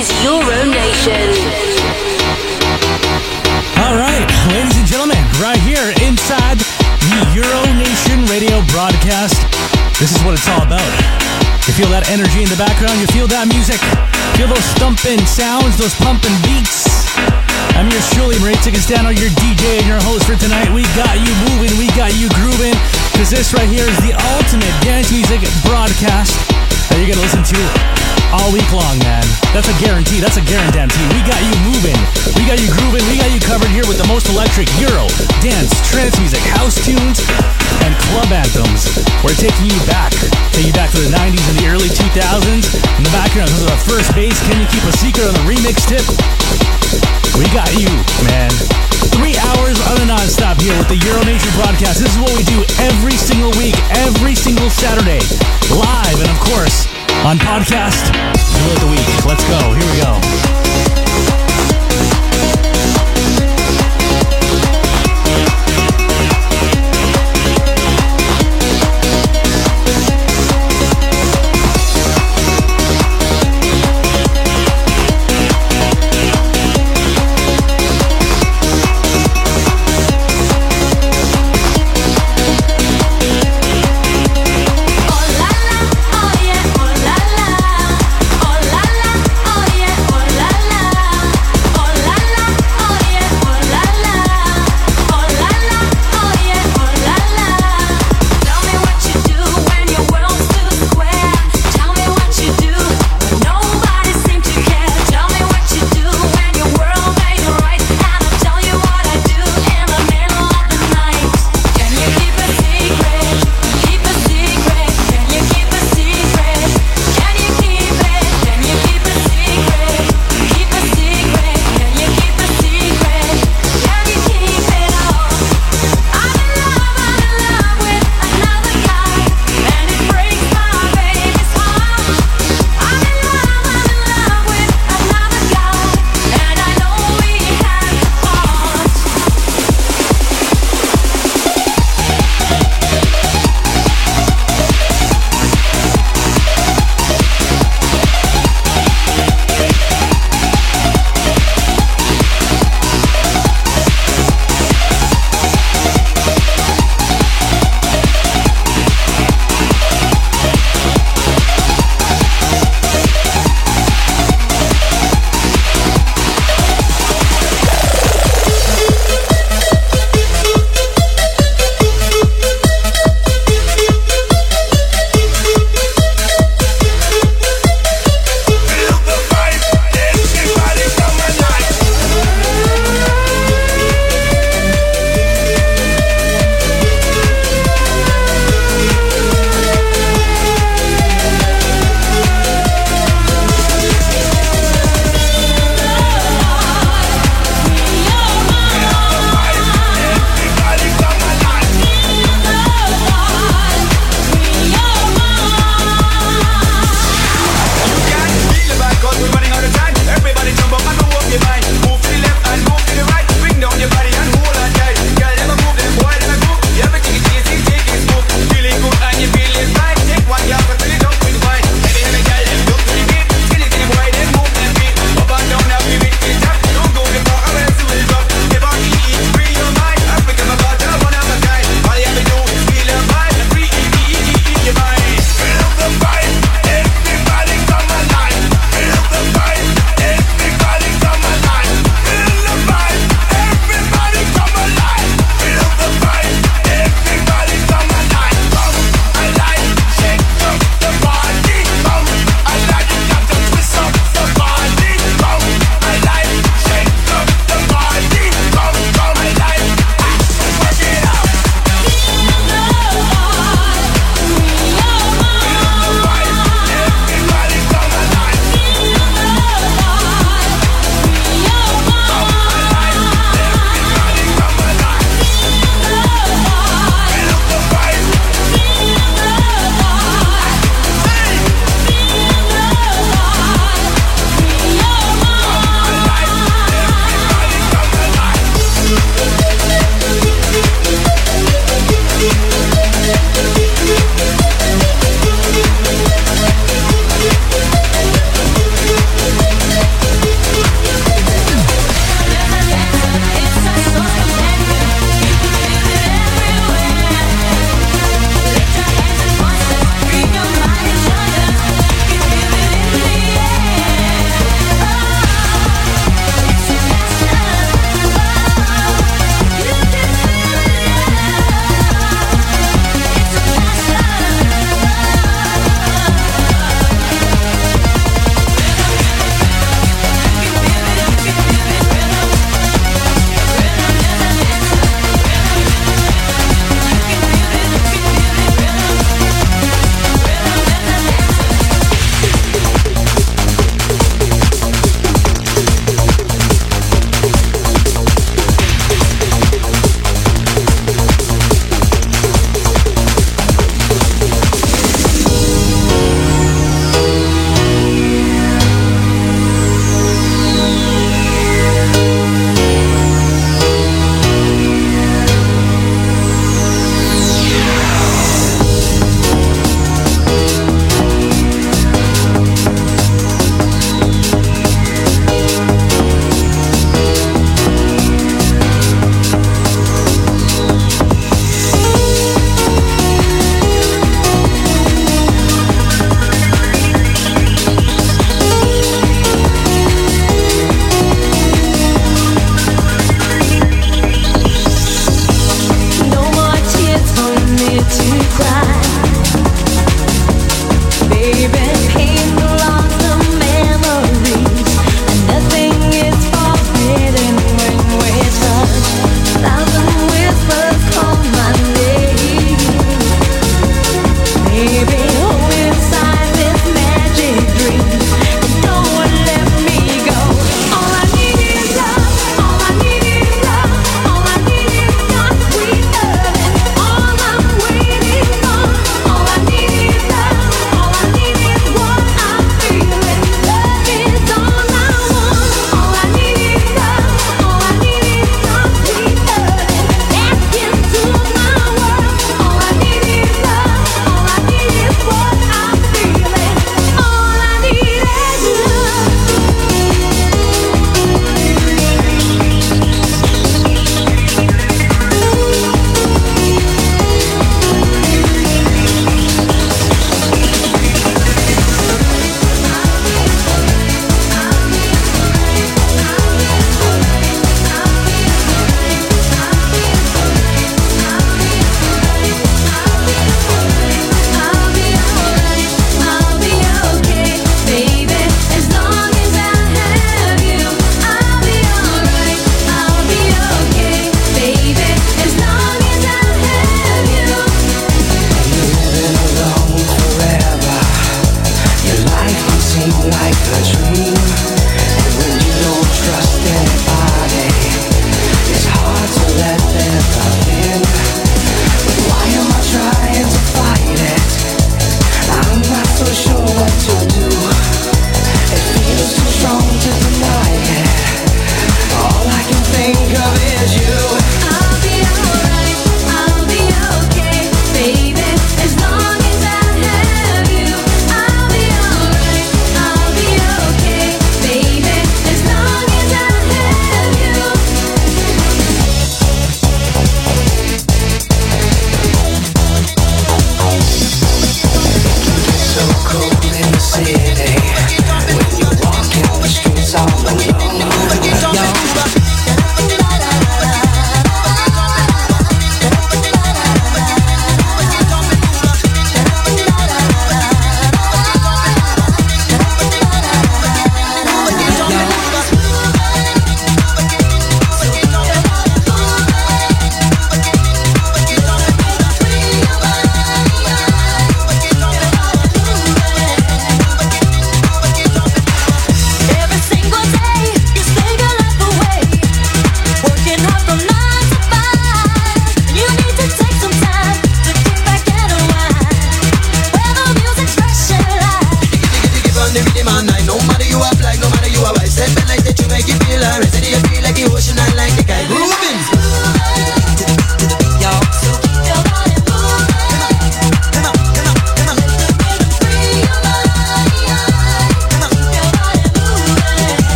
is Euro Nation. All right, ladies and gentlemen, right here inside the Euro Nation radio broadcast. This is what it's all about. You feel that energy in the background, you feel that music, feel those thumping sounds, those pumping beats. I'm yours truly, Marie Tickestano, your DJ and your host for tonight. We got you moving, we got you grooving, because this right here is the ultimate dance music broadcast that you're gonna listen to all week long, man. That's a guarantee, that's a guarantee. We got you moving, we got you grooving, we got you covered here with the most electric Euro, dance, trance music, house tunes, and club anthems. We're taking you back to the 90s and the early 2000s. In the background, this is our first bass. Can you keep a secret on the remix tip? We got you, man. 3 hours on a non-stop here with the Euro Nation broadcast. This is what we do every single week, every single Saturday, live, and of course, on podcast, middle of the week. Let's go. Here we go. Oh la la, oh yeah, oh la la, oh la la, oh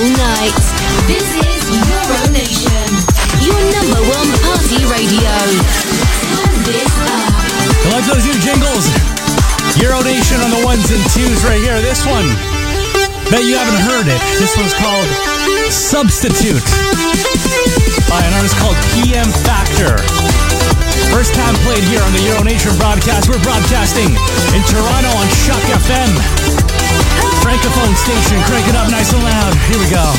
all night. This is Euro Nation, your number one party radio. Turn this up. I like those new jingles. Euro Nation on the ones and twos right here. This one, bet you haven't heard it. This one's called Substitute by an artist called PM Factor. First time played here on the Euro Nation broadcast. We're broadcasting in Toronto on Shock FM. Francophone station, crank it up nice and loud. Here we go.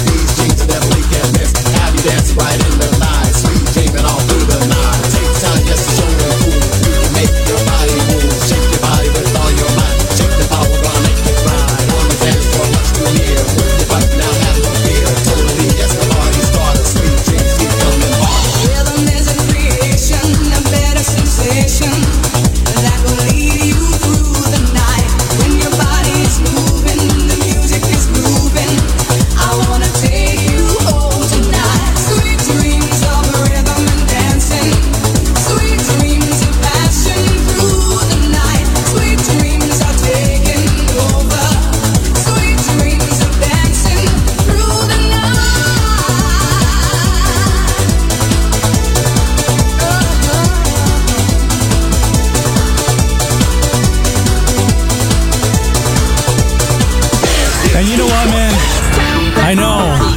Right in the night, sweet dreaming all through the night. Take time.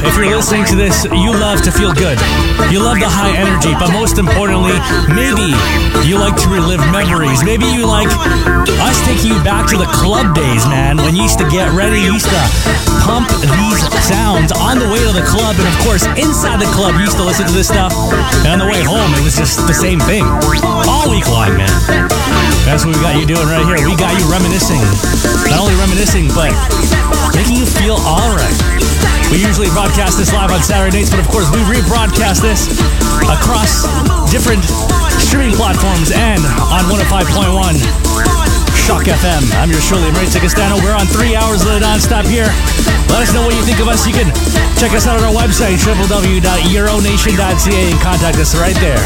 if you're listening to this, you love to feel good. You love the high energy, but most importantly, maybe you like to relive memories. Maybe you like us taking you back to the club days, man, when you used to get ready, you used to pump these sounds on the way to the club, and of course, inside the club, you used to listen to this stuff, and on the way home, it was just the same thing. All week long, man. That's what we got you doing right here. We got you reminiscing. Not only reminiscing, but making you feel alright. We usually broadcast this live on Saturday nights, but of course we rebroadcast this across different streaming platforms and on 105.1 Shock FM. I'm yours truly, Mauricio Castano. We're on 3 hours of the non-stop here. Let us know what you think of us. You can check us out on our website, www.euronation.ca, and contact us right there.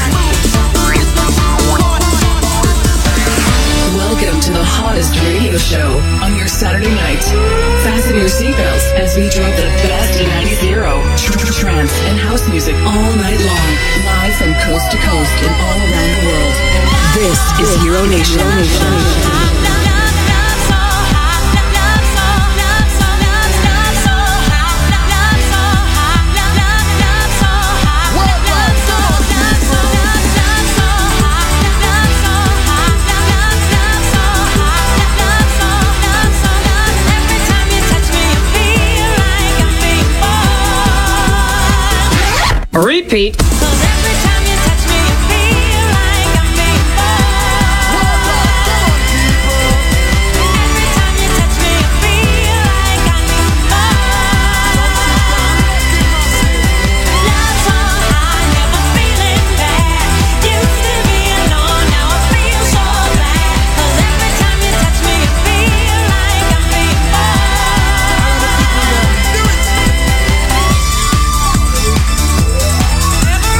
Welcome to the hottest radio show on your Saturday night. Fasten your seatbelts as we drop the best in 90s, trance, and house music all night long, live from coast to coast and all around the world. This is Euro Nation. Repeat. Every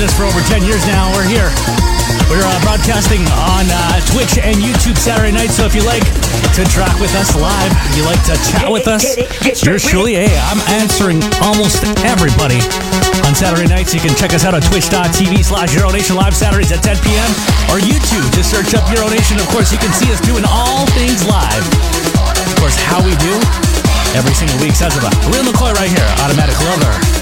this for over 10 years now. We're here. We're broadcasting on Twitch and YouTube Saturday night, so if you like to track with us live, you like to chat with us, yours truly, hey, I'm answering almost everybody on Saturday nights. You can check us out on twitch.tv/Euronation Live Saturdays at 10 p.m. or YouTube. Just search up Euronation. Of course, you can see us doing all things live. Of course, how we do every single week. Sounds of a Real McCoy right here, Automatic Lover.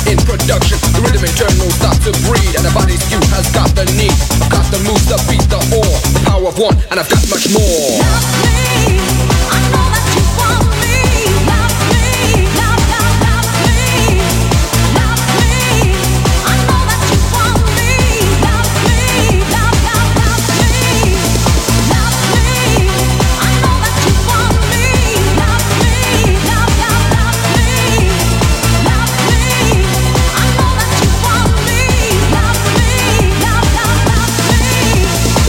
in production. The rhythm in turn won't stop to breathe, and the body's cue has got the need. I've got the moves, the beat, the awe, the power of one, and I've got much more. Love me, I know that you want me. Love me, love, love, love me. Love me, I know that you want me. Love me, love, love, love me. Love me, I know that you want me. Love me, love, love, love me. Love me, I know that you want me. Love me, love, love, love me.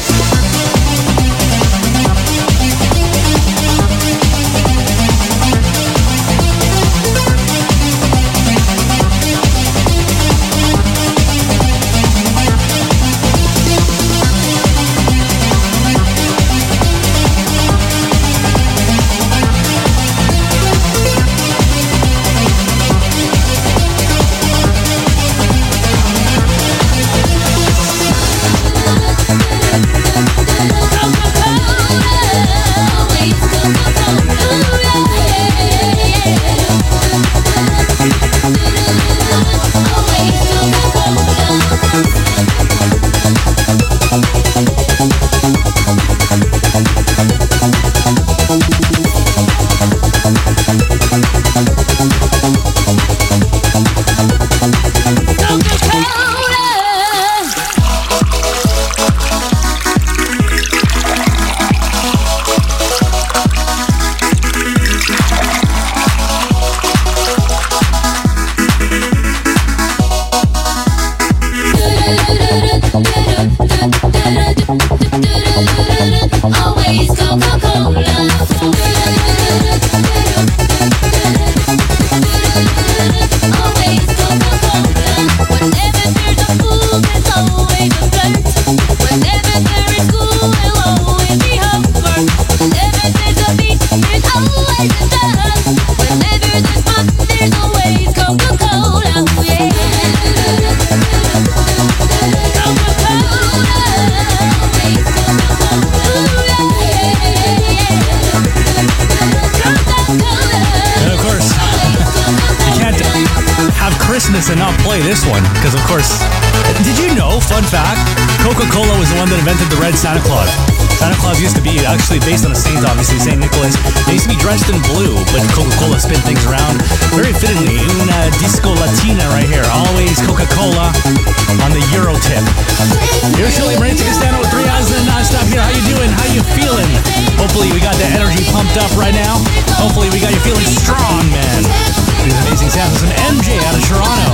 And not play this one, because of course, did you know, fun fact, Coca-Cola was the one that invented the red Santa Claus. Santa Claus used to be actually based on a saint, obviously, St. Nicholas. They used to be dressed in blue, but Coca-Cola spin things around very fittingly. Una disco latina right here, always Coca-Cola on the Euro tip. Here's Shirley Marie Castano with 3 hours and non-stop here. How you doing? How you feeling? Hopefully we got the energy pumped up right now. Hopefully we got you feeling strong, man. These amazing sounds of some MJ out of Toronto.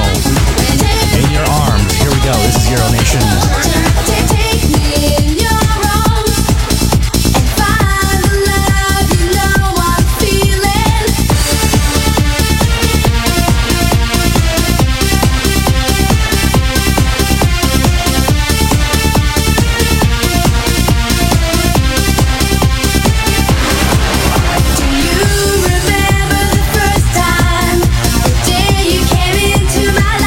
In your arms. Here we go. This is Euro Nation. Take me in your arms and find the love you know I'm feeling. Do you remember the first time, the day you came into my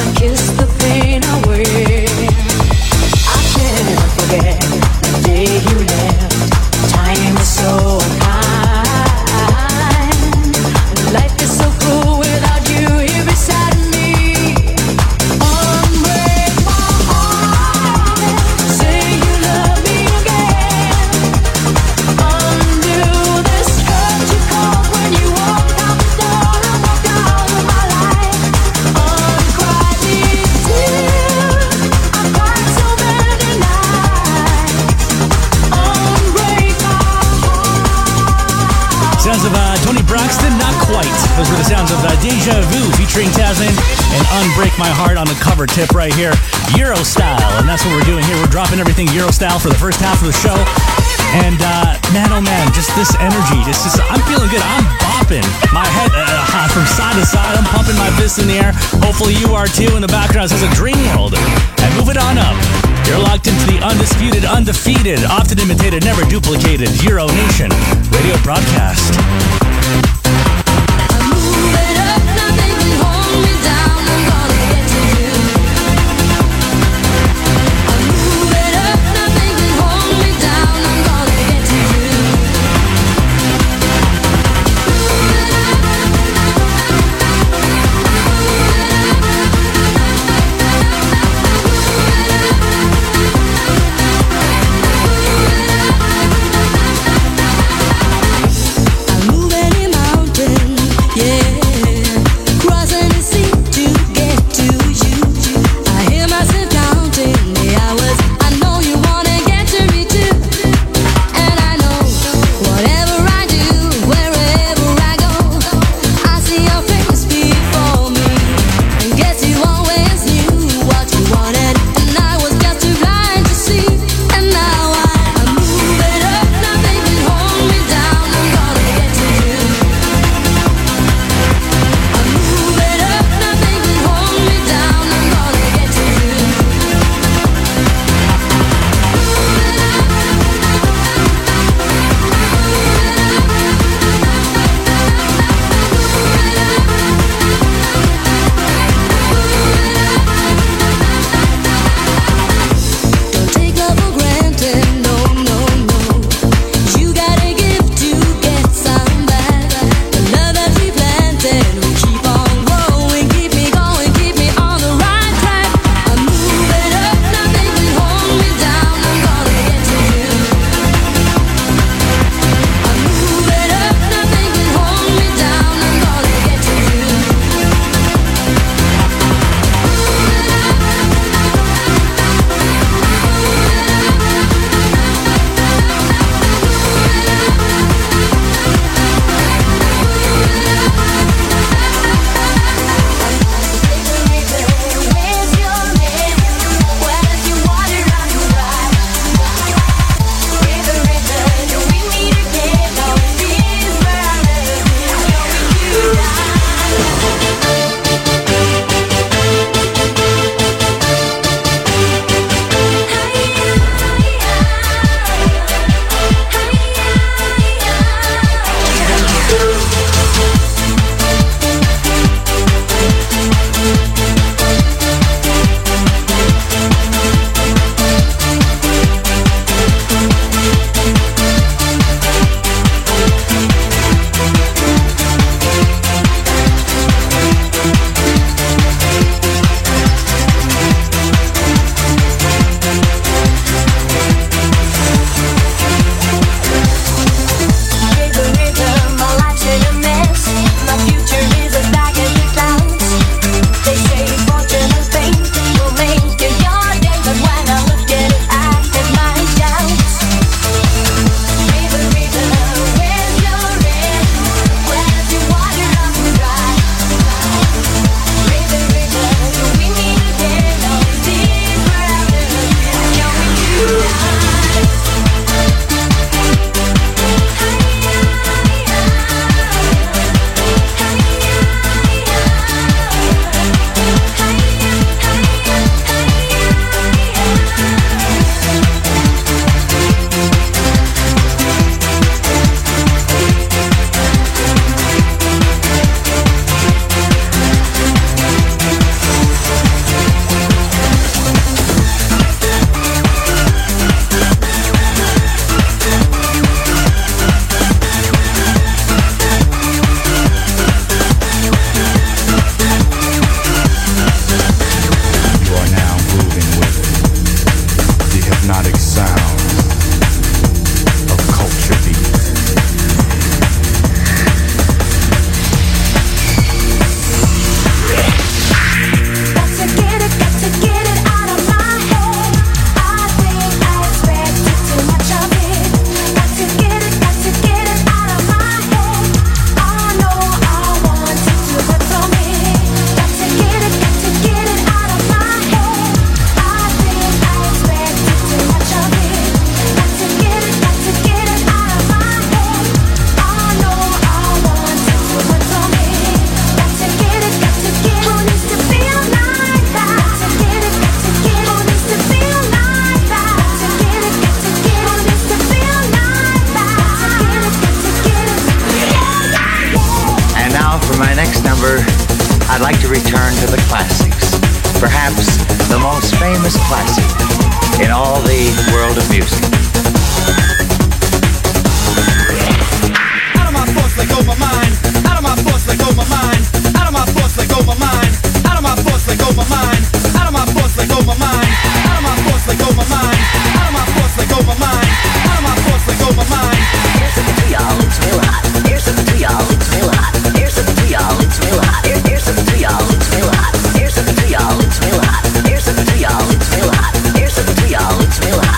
Unbreak My Heart on the cover tip right here, Euro style, and that's what we're doing here. We're dropping everything Euro style for the first half of the show, and man, oh man, just this energy, I'm feeling good. I'm bopping my head from side to side. I'm pumping my fists in the air. Hopefully you are too. In the background it says a dream world, and move it on up. You're locked into the undisputed, undefeated, often imitated, never duplicated Euro Nation radio broadcast. Yeah, crossing the sea. like to return to the classics, perhaps the most famous classic in all the world of music. Out of my thoughts, let go my mind. Out of my thoughts, let go my mind. Out of my thoughts, let go my mind. Out of my thoughts, let go my mind. Out of my thoughts, let go my mind. Out of my thoughts, let go my mind. Out of my thoughts, let go my mind. Out of my thoughts, let go my mind. Here's something to y'all, it's real hot. Here's something to y'all, it's real hot. Here's something to y'all, it's real hot. Here's something to y'all, it's real hot. Here's something to y'all, it's real hot. Here's something to y'all, it's real hot. Here's something to y'all, it's real hot.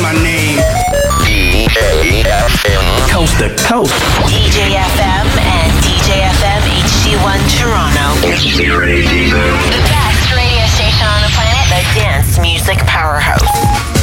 my name. Coast to coast. DJ FM and DJ FM HD1 Toronto. The best radio station on the planet. The Dance Music Powerhouse.